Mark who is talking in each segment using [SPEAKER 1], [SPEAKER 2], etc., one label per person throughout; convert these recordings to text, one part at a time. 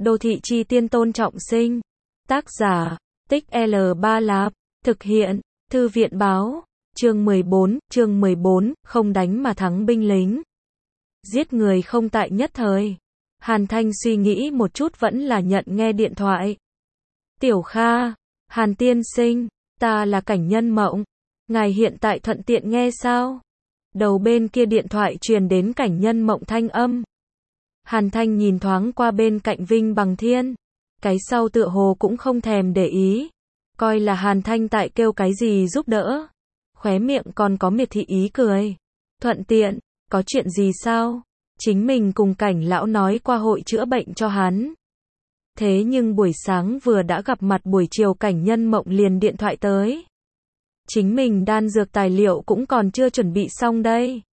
[SPEAKER 1] Đô thị chi tiên Tôn Trọng Sinh. Tác giả, Tích L3 Lạp. Thực hiện, Thư viện báo. Chương 14, không đánh mà thắng binh lính. Giết người không tại nhất thời. Hàn Thanh suy nghĩ một chút vẫn là nhận nghe điện thoại. Tiểu Kha, Hàn tiên sinh, ta là Cảnh Nhân Mộng. Ngài hiện tại thuận tiện nghe sao? Đầu bên kia điện thoại truyền đến Cảnh Nhân Mộng thanh âm. Hàn Thanh nhìn thoáng qua bên cạnh Vinh Bằng Thiên. Cái sau tựa hồ cũng không thèm để ý. Coi là Hàn Thanh tại kêu cái gì giúp đỡ. Khóe miệng còn có miệt thị ý cười. Thuận tiện, có chuyện gì sao? Chính mình cùng Cảnh lão nói qua hội chữa bệnh cho hắn. Thế nhưng buổi sáng vừa đã gặp mặt, buổi chiều Cảnh Nhân Mộng liền điện thoại tới. Chính mình đan dược tài liệu cũng còn chưa chuẩn bị xong đây.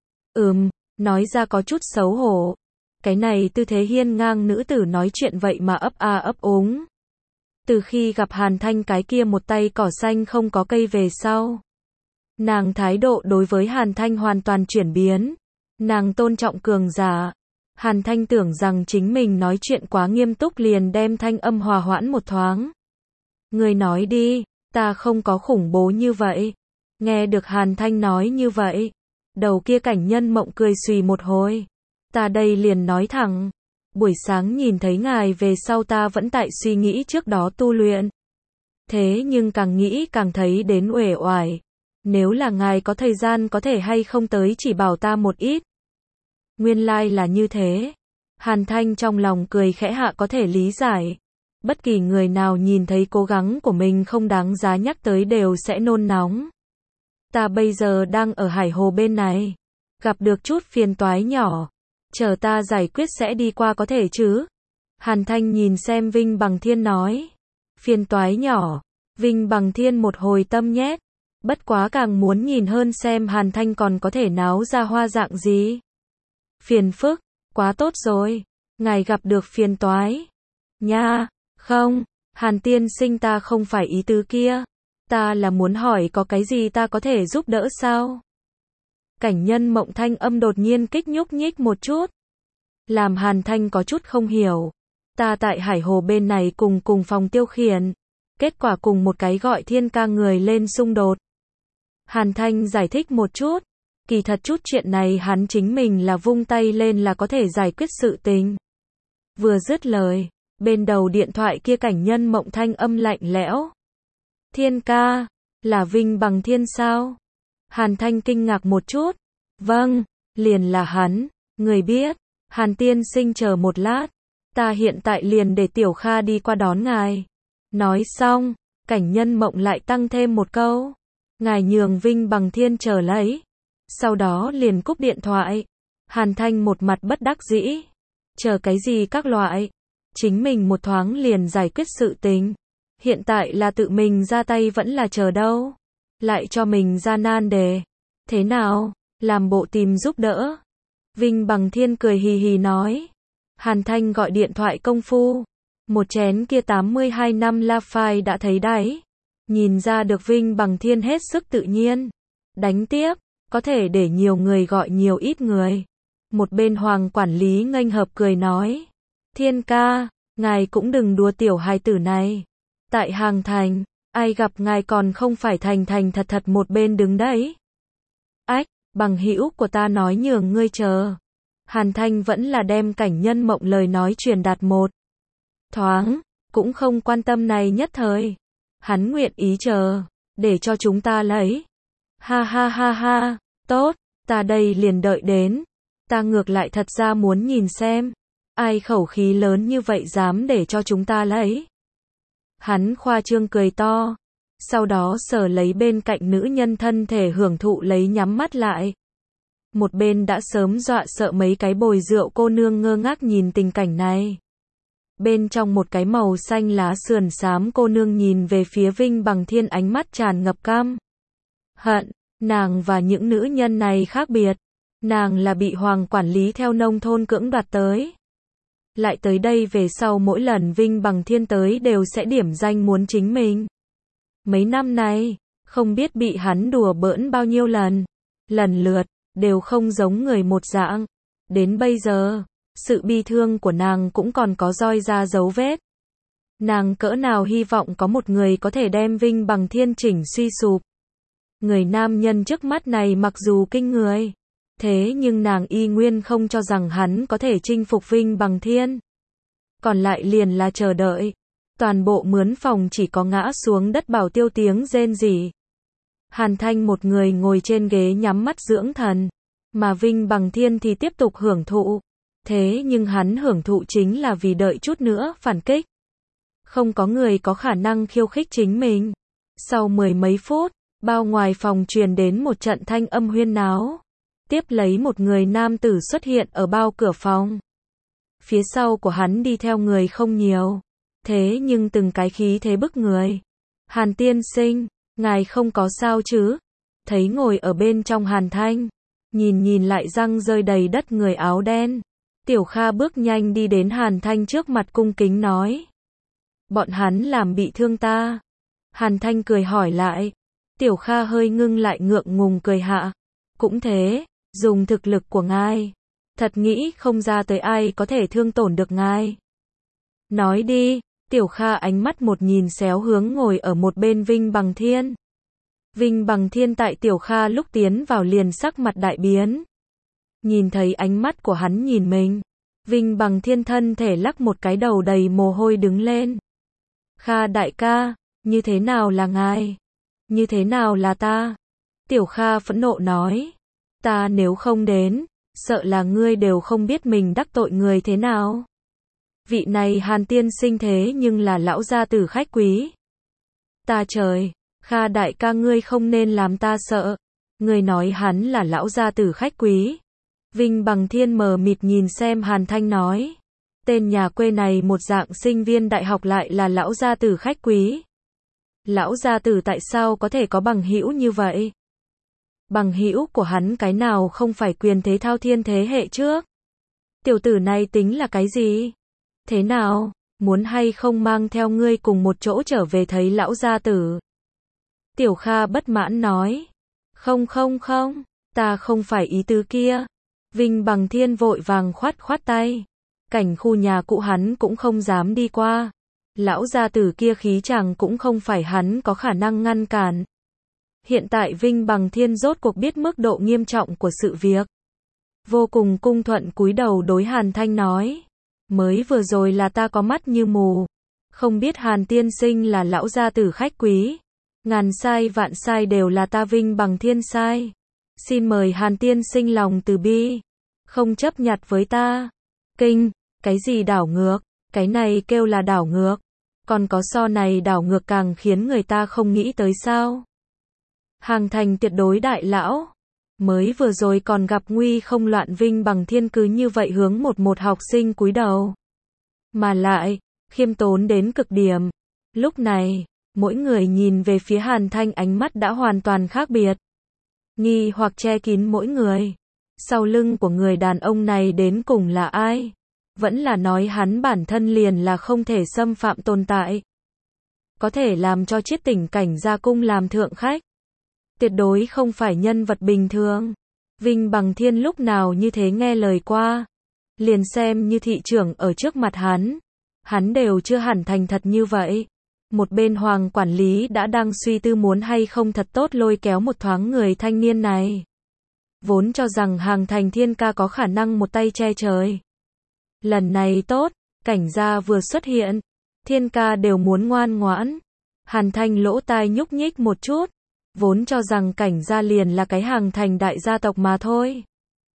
[SPEAKER 1] Nói ra có chút xấu hổ. Cái này tư thế hiên ngang nữ tử nói chuyện vậy mà ấp a ấp úng. Từ khi gặp Hàn Thanh cái kia một tay cỏ xanh không có cây về sau, nàng thái độ đối với Hàn Thanh hoàn toàn chuyển biến. Nàng tôn trọng cường giả. Hàn Thanh tưởng rằng chính mình nói chuyện quá nghiêm túc liền đem thanh âm hòa hoãn một thoáng. Người nói đi, ta không có khủng bố như vậy. Nghe được Hàn Thanh nói như vậy, đầu kia Cảnh Nhân Mộng cười xùy một hồi. Ta đây liền nói thẳng, buổi sáng nhìn thấy ngài về sau ta vẫn tại suy nghĩ trước đó tu luyện. Thế nhưng càng nghĩ càng thấy đến uể oải. Nếu là ngài có thời gian có thể hay không tới chỉ bảo ta một ít. Nguyên lai là như thế. Hàn Thanh trong lòng cười khẽ hạ, có thể lý giải. Bất kỳ người nào nhìn thấy cố gắng của mình không đáng giá nhắc tới đều sẽ nôn nóng. Ta bây giờ đang ở Hải Hồ bên này. Gặp được chút phiền toái nhỏ. Chờ ta giải quyết sẽ đi qua có thể chứ? Hàn Thanh nhìn xem Vinh Bằng Thiên nói. Phiền toái nhỏ. Vinh Bằng Thiên một hồi tâm nhét. Bất quá càng muốn nhìn hơn xem Hàn Thanh còn có thể náo ra hoa dạng gì. Phiền phức, quá tốt rồi. Ngài gặp được phiền toái. Nha, không, Hàn tiên sinh ta không phải ý tứ kia. Ta là muốn hỏi có cái gì ta có thể giúp đỡ sao? Cảnh Nhân Mộng thanh âm đột nhiên kích nhúc nhích một chút. Làm Hàn Thanh có chút không hiểu. Ta tại Hải Hồ bên này cùng phòng tiêu khiển. Kết quả cùng một cái gọi Thiên Ca người lên xung đột. Hàn Thanh giải thích một chút. Kỳ thật chút chuyện này hắn chính mình là vung tay lên là có thể giải quyết sự tình. Vừa dứt lời, bên đầu điện thoại kia Cảnh Nhân Mộng thanh âm lạnh lẽo. Thiên Ca, là Vinh Bằng Thiên sao? Hàn Thanh kinh ngạc một chút. Vâng, liền là hắn. Người biết, Hàn tiên sinh chờ một lát. Ta hiện tại liền để Tiểu Kha đi qua đón ngài. Nói xong, Cảnh Nhân Mộng lại tăng thêm một câu. Ngài nhường Vinh Bằng Thiên chờ lấy. Sau đó liền cúp điện thoại. Hàn Thanh một mặt bất đắc dĩ. Chờ cái gì các loại. Chính mình một thoáng liền giải quyết sự tình. Hiện tại là tự mình ra tay vẫn là chờ đâu. Lại cho mình ra nan đề. Thế nào, làm bộ tìm giúp đỡ. Vinh Bằng Thiên cười hì hì nói. Hàn Thanh gọi điện thoại công phu. Một chén kia 82 năm La Phai đã thấy đáy. Nhìn ra được Vinh Bằng Thiên hết sức tự nhiên. Đánh tiếp, có thể để nhiều người gọi nhiều ít người. Một bên Hoàng quản lý nghênh hợp cười nói. Thiên Ca, ngài cũng đừng đùa tiểu hài tử này. Tại Hàng Thành, ai gặp ngài còn không phải thành thật thật một bên đứng đấy. Ách, bằng hữu của ta nói nhường ngươi chờ. Hàn Thanh vẫn là đem Cảnh Nhân Mộng lời nói truyền đạt một thoáng, cũng không quan tâm này nhất thời. Hắn nguyện ý chờ, để cho chúng ta lấy. Ha ha ha ha, tốt, ta đây liền đợi đến. Ta ngược lại thật ra muốn nhìn xem, ai khẩu khí lớn như vậy dám để cho chúng ta lấy. Hắn khoa trương cười to, sau đó sờ lấy bên cạnh nữ nhân thân thể hưởng thụ lấy nhắm mắt lại. Một bên đã sớm dọa sợ mấy cái bồi rượu cô nương ngơ ngác nhìn tình cảnh này. Bên trong một cái màu xanh lá sườn xám cô nương nhìn về phía Vinh Bằng Thiên ánh mắt tràn ngập căm hận. Nàng và những nữ nhân này khác biệt. Nàng là bị Hoàng quản lý theo nông thôn cưỡng đoạt tới. Lại tới đây về sau mỗi lần Vinh Bằng Thiên tới đều sẽ điểm danh muốn chính mình. Mấy năm nay, không biết bị hắn đùa bỡn bao nhiêu lần. Lần lượt, đều không giống người một dạng. Đến bây giờ, Sự bi thương của nàng cũng còn có roi ra dấu vết. Nàng cỡ nào hy vọng có một người có thể đem Vinh Bằng Thiên chỉnh suy sụp. Người nam nhân trước mắt này mặc dù kinh người, thế nhưng nàng y nguyên không cho rằng hắn có thể chinh phục Vinh Bằng Thiên. Còn lại liền là chờ đợi. Toàn bộ mướn phòng chỉ có ngã xuống đất Bảo Tiêu tiếng rên rỉ. Hàn Thanh một người ngồi trên ghế nhắm mắt dưỡng thần, mà Vinh Bằng Thiên thì tiếp tục hưởng thụ. Thế nhưng hắn hưởng thụ chính là vì đợi chút nữa phản kích. Không có người có khả năng khiêu khích chính mình. Sau 10 mấy phút, bao ngoài phòng truyền đến một trận thanh âm huyên náo. Tiếp lấy một người nam tử xuất hiện ở bao cửa phòng. Phía sau của hắn đi theo người không nhiều. Thế nhưng từng cái khí thế bức người. Hàn tiên sinh, ngài không có sao chứ? Thấy ngồi ở bên trong Hàn Thanh. Nhìn lại răng rơi đầy đất người áo đen. Tiểu Kha bước nhanh đi đến Hàn Thanh trước mặt cung kính nói. Bọn hắn làm bị thương ta. Hàn Thanh cười hỏi lại. Tiểu Kha hơi ngưng lại ngượng ngùng cười hạ. Cũng thế, dùng thực lực của ngài. Thật nghĩ không ra tới ai có thể thương tổn được ngài. Nói đi, Tiểu Kha ánh mắt một nhìn xéo hướng ngồi ở một bên Vinh Bằng Thiên. Vinh Bằng Thiên tại Tiểu Kha lúc tiến vào liền sắc mặt đại biến. Nhìn thấy ánh mắt của hắn nhìn mình. Vinh Bằng Thiên thân thể lắc một cái đầu đầy mồ hôi đứng lên. Kha đại ca, như thế nào là ngài? Như thế nào là ta? Tiểu Kha phẫn nộ nói. Ta nếu không đến, sợ là ngươi đều không biết mình đắc tội người thế nào. Vị này Hàn tiên sinh thế nhưng là lão gia tử khách quý. Ta trời, Kha đại ca ngươi không nên làm ta sợ. Ngươi nói hắn là lão gia tử khách quý. Vinh Bằng Thiên mờ mịt nhìn xem Hàn Thanh nói. Tên nhà quê này một dạng sinh viên đại học lại là lão gia tử khách quý. Lão gia tử tại sao có thể có bằng hữu như vậy? Bằng hữu của hắn cái nào không phải quyền thế thao thiên thế hệ trước? Tiểu tử này tính là cái gì? Thế nào, muốn hay không mang theo ngươi cùng một chỗ trở về thấy lão gia tử? Tiểu Kha bất mãn nói. Không, ta không phải ý tứ kia. Vinh Bằng Thiên vội vàng khoát tay. Cảnh khu nhà cũ hắn cũng không dám đi qua. Lão gia tử kia khí chàng cũng không phải hắn có khả năng ngăn cản. Hiện tại Vinh Bằng Thiên rốt cuộc biết mức độ nghiêm trọng của sự việc. Vô cùng cung thuận cúi đầu đối Hàn Thanh nói. Mới vừa rồi là ta có mắt như mù. Không biết Hàn tiên sinh là lão gia tử khách quý. Ngàn sai vạn sai đều là ta Vinh Bằng Thiên sai. Xin mời Hàn tiên sinh lòng từ bi. Không chấp nhặt với ta. Kinh, cái gì đảo ngược? Cái này kêu là đảo ngược. Còn có so này đảo ngược càng khiến người ta không nghĩ tới sao? Hàng thành tuyệt đối đại lão. Mới vừa rồi còn gặp nguy không loạn Vinh Bằng Thiên cứ như vậy hướng một học sinh cúi đầu. Mà lại, khiêm tốn đến cực điểm. Lúc này, mỗi người nhìn về phía Hàn Thanh ánh mắt đã hoàn toàn khác biệt. Nghi hoặc che kín mỗi người. Sau lưng của người đàn ông này đến cùng là ai? Vẫn là nói hắn bản thân liền là không thể xâm phạm tồn tại. Có thể làm cho Chiết Tỉnh Cảnh ra cung làm thượng khách. Tuyệt đối không phải nhân vật bình thường. Vinh Bằng Thiên lúc nào như thế nghe lời qua. Liền xem như thị trưởng ở trước mặt hắn đều chưa hẳn thành thật như vậy. Một bên Hoàng quản lý đã đang suy tư muốn hay không thật tốt lôi kéo một thoáng người thanh niên này. Vốn cho rằng Hàng Thành Thiên ca có khả năng một tay che trời. Lần này tốt, Cảnh gia vừa xuất hiện, Thiên ca đều muốn ngoan ngoãn. Hàn Thanh lỗ tai nhúc nhích một chút, vốn cho rằng Cảnh gia liền là cái Hàng Thành đại gia tộc mà thôi.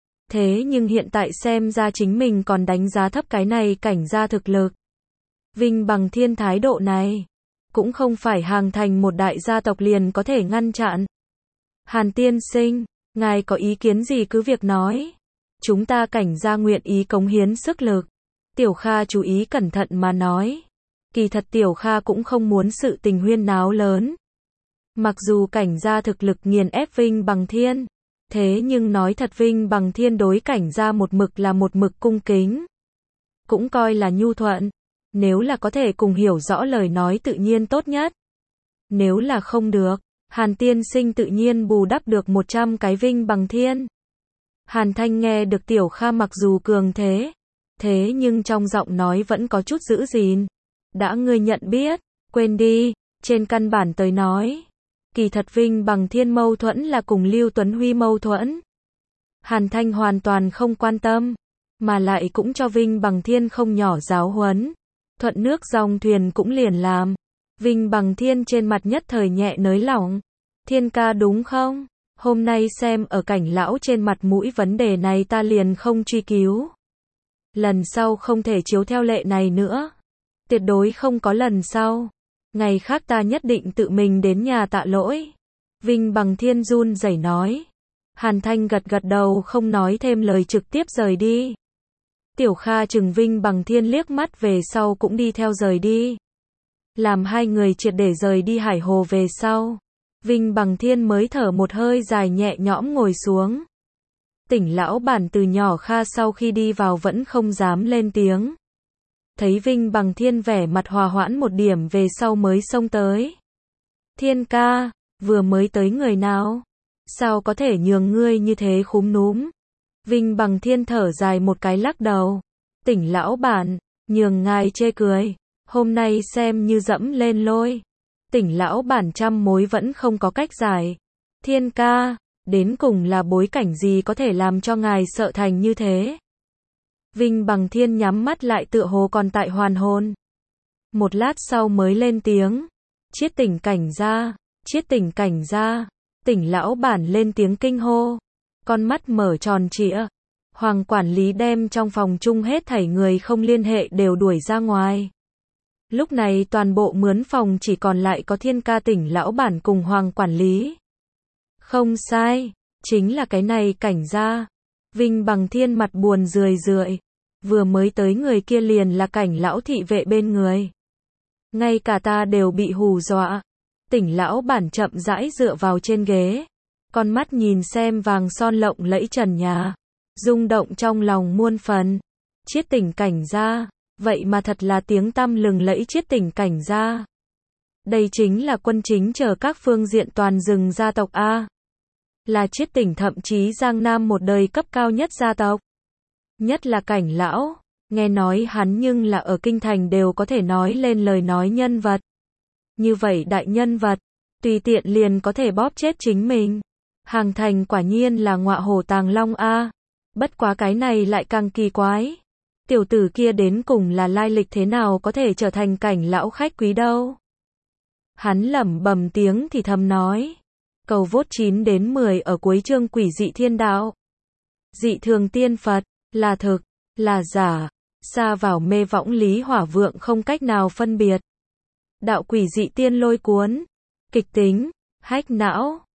[SPEAKER 1] Thế nhưng hiện tại xem ra chính mình còn đánh giá thấp cái này Cảnh gia thực lực. Vinh Bằng Thiên thái độ này, cũng không phải Hàng Thành một đại gia tộc liền có thể ngăn chặn. Hàn tiên sinh, ngài có ý kiến gì cứ việc nói. Chúng ta Cảnh gia nguyện ý cống hiến sức lực. Tiểu Kha chú ý cẩn thận mà nói. Kỳ thật Tiểu Kha cũng không muốn sự tình huyên náo lớn. Mặc dù Cảnh gia thực lực nghiền ép Vinh Bằng Thiên, thế nhưng nói thật Vinh Bằng Thiên đối Cảnh gia một mực cung kính. Cũng coi là nhu thuận. Nếu là có thể cùng hiểu rõ lời nói tự nhiên tốt nhất. Nếu là không được, Hàn tiên sinh tự nhiên bù đắp được 100 cái Vinh Bằng Thiên. Hàn Thanh nghe được Tiểu Kha mặc dù cường thế, thế nhưng trong giọng nói vẫn có chút giữ gìn. Đã ngươi nhận biết, quên đi, trên căn bản tới nói. Kỳ thật Vinh Bằng Thiên mâu thuẫn là cùng Lưu Tuấn Huy mâu thuẫn. Hàn Thanh hoàn toàn không quan tâm, mà lại cũng cho Vinh Bằng Thiên không nhỏ giáo huấn. Thuận nước dòng thuyền cũng liền làm. Vinh Bằng Thiên trên mặt nhất thời nhẹ nới lỏng. Thiên ca đúng không? Hôm nay xem ở cảnh lão trên mặt mũi vấn đề này ta liền không truy cứu. Lần sau không thể chiếu theo lệ này nữa. Tuyệt đối không có lần sau. Ngày khác ta nhất định tự mình đến nhà tạ lỗi. Vinh Bằng Thiên run rẩy nói. Hàn Thanh gật gật đầu không nói thêm lời trực tiếp rời đi. Tiểu Kha chừng Vinh Bằng Thiên liếc mắt về sau cũng đi theo rời đi. Làm hai người triệt để rời đi Hải Hồ về sau. Vinh Bằng Thiên mới thở một hơi dài nhẹ nhõm ngồi xuống. Tỉnh lão bản từ nhỏ Kha sau khi đi vào vẫn không dám lên tiếng. Thấy Vinh Bằng Thiên vẻ mặt hòa hoãn một điểm về sau mới xông tới. Thiên ca, vừa mới tới người nào? Sao có thể nhường ngươi như thế khúm núm? Vinh Bằng Thiên thở dài một cái lắc đầu. Tỉnh lão bản, nhường ngài chê cười. Hôm nay xem như dẫm lên lôi. Tỉnh lão bản trăm mối vẫn không có cách giải. Thiên ca, đến cùng là bối cảnh gì có thể làm cho ngài sợ thành như thế? Vinh Bằng Thiên nhắm mắt lại tựa hồ còn tại hoàn hồn. Một lát sau mới lên tiếng. Chiết tỉnh cảnh ra, chiết tỉnh cảnh ra. Tỉnh lão bản lên tiếng kinh hô. Con mắt mở tròn trịa. Hoàng quản lý đem trong phòng chung hết thảy người không liên hệ đều đuổi ra ngoài. Lúc này toàn bộ mướn phòng chỉ còn lại có Thiên ca tỉnh lão bản cùng Hoàng quản lý. Không sai, chính là cái này cảnh gia. Vinh Bằng Thiên mặt buồn rười rượi. Vừa mới tới người kia liền là cảnh lão thị vệ bên người. Ngay cả ta đều bị hù dọa. Tỉnh lão bản chậm rãi dựa vào trên ghế. Con mắt nhìn xem vàng son lộng lẫy trần nhà. Rung động trong lòng muôn phần. Chiết tỉnh cảnh gia. Vậy mà thật là tiếng tăm lừng lẫy chiết tỉnh cảnh gia. Đây chính là quân chính chờ các phương diện toàn rừng gia tộc A. Là chiết tỉnh thậm chí Giang Nam một đời cấp cao nhất gia tộc. Nhất là cảnh lão. Nghe nói hắn nhưng là ở kinh thành đều có thể nói lên lời nói nhân vật. Như vậy đại nhân vật. Tùy tiện liền có thể bóp chết chính mình. Hàng thành quả nhiên là ngọa hổ tàng long A. Bất quá cái này lại càng kỳ quái. Tiểu tử kia đến cùng là lai lịch thế nào có thể trở thành cảnh lão khách quý đâu. Hắn lẩm bẩm tiếng thì thầm nói. Cầu vốt 9 đến 10 ở cuối chương Quỷ dị thiên đạo. Dị thường tiên Phật, là thực, là giả, xa vào mê võng lý hỏa vượng không cách nào phân biệt. Đạo quỷ dị tiên lôi cuốn, kịch tính, hách não.